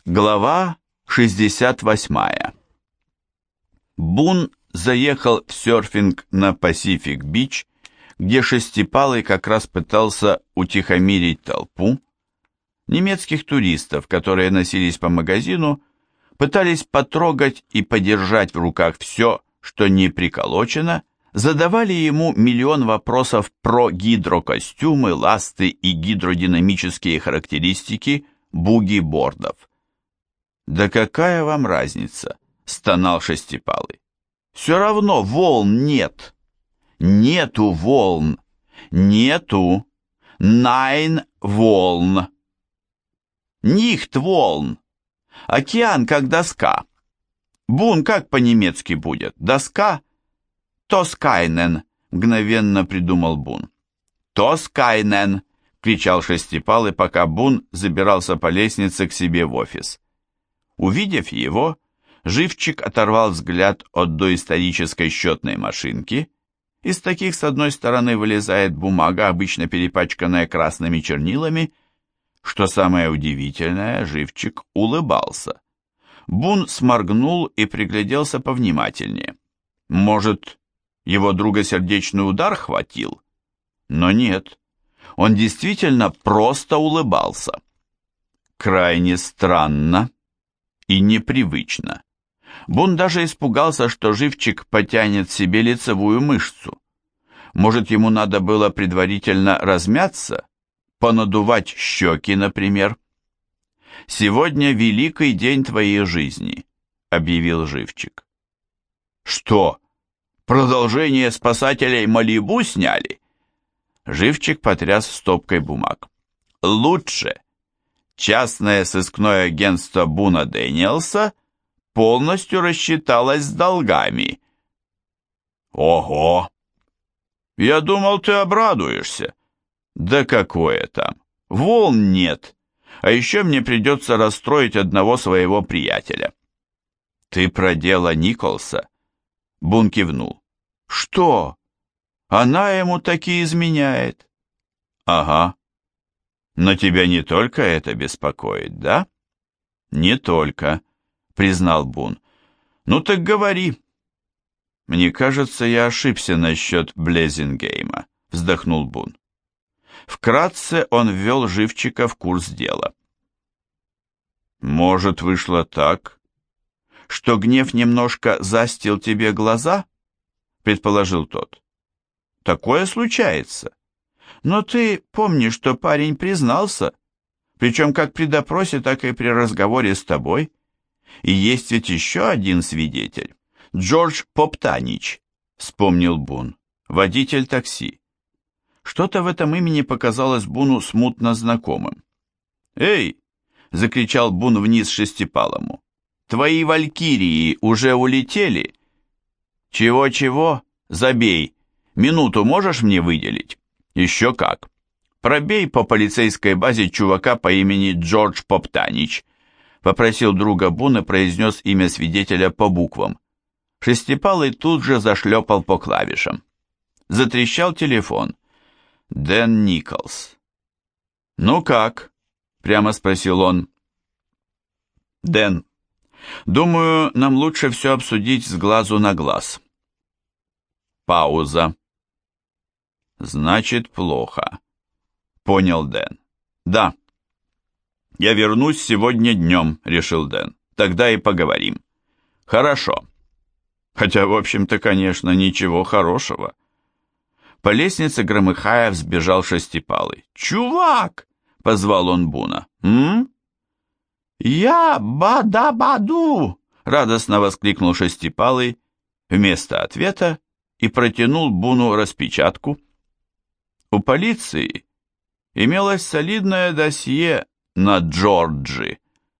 Глава 68. Бун заехал в серфинг на Пасифик-Бич, где Шестипалый как раз пытался утихомирить толпу. Немецких туристов, которые носились по магазину, пытались потрогать и подержать в руках все, что не приколочено, задавали ему миллион вопросов про гидрокостюмы, ласты и гидродинамические характеристики буги-бордов. «Да какая вам разница?» — стонал Шестипалый. «Все равно волн нет. Нету волн. Нету. Найн волн. Нихт волн. Океан как доска. Бун как по-немецки будет? Доска? Тоскайнен», — мгновенно придумал Бун. «Тоскайнен», — кричал Шестипалый, пока Бун забирался по лестнице к себе в офис. Увидев его, Живчик оторвал взгляд от доисторической счетной машинки. Из таких с одной стороны вылезает бумага, обычно перепачканная красными чернилами. Что самое удивительное, Живчик улыбался. Бун сморгнул и пригляделся повнимательнее. Может, его друга сердечный удар хватил? Но нет, он действительно просто улыбался. Крайне странно и непривычно. Бун даже испугался, что Живчик потянет себе лицевую мышцу. Может, ему надо было предварительно размяться, понадувать щеки, например. «Сегодня великий день твоей жизни», — объявил Живчик. «Что, продолжение спасателей Малибу сняли?» Живчик потряс стопкой бумаг. «Лучше. Частное сыскное агентство Буна Дэниелса полностью рассчиталось с долгами». «Ого! Я думал, ты обрадуешься». «Да какое там! Волн нет, а еще мне придется расстроить одного своего приятеля». «Ты про дело Николса?» Бун кивнул. «Что? Она ему таки изменяет?» «Ага. Но тебя не только это беспокоит, да?» «Не только», — признал Бун. «Ну так говори». «Мне кажется, я ошибся насчет Блезингейма», — вздохнул Бун. Вкратце он ввел Живчика в курс дела. «Может, вышло так, что гнев немножко застил тебе глаза?» — предположил тот. «Такое случается. Но ты помнишь, что парень признался, причем как при допросе, так и при разговоре с тобой. И есть ведь еще один свидетель, Джордж Поптанич», — вспомнил Бун, — «водитель такси». Что-то в этом имени показалось Буну смутно знакомым. «Эй!» — закричал Бун вниз Шестипалому. «Твои валькирии уже улетели?» «Чего-чего? Забей. Минуту можешь мне выделить?» «Еще как. Пробей по полицейской базе чувака по имени Джордж Поптанич», — попросил друга Бун и произнес имя свидетеля по буквам. Шестипалый тут же зашлепал по клавишам. Затрещал телефон. Дэн Николс. «Ну как?» — прямо спросил он. «Дэн, думаю, нам лучше все обсудить с глазу на глаз». Пауза. «Значит, плохо», — понял Дэн. «Да. Я вернусь сегодня днем», — решил Дэн. «Тогда и поговорим». «Хорошо. Хотя, в общем-то, конечно, ничего хорошего». По лестнице, громыхая, взбежал Шестипалый. «Чувак!» — позвал он Буна. «М?» «Я бада-баду!» — радостно воскликнул Шестипалый вместо ответа и протянул Буну распечатку. У полиции имелось солидное досье на Джорджи.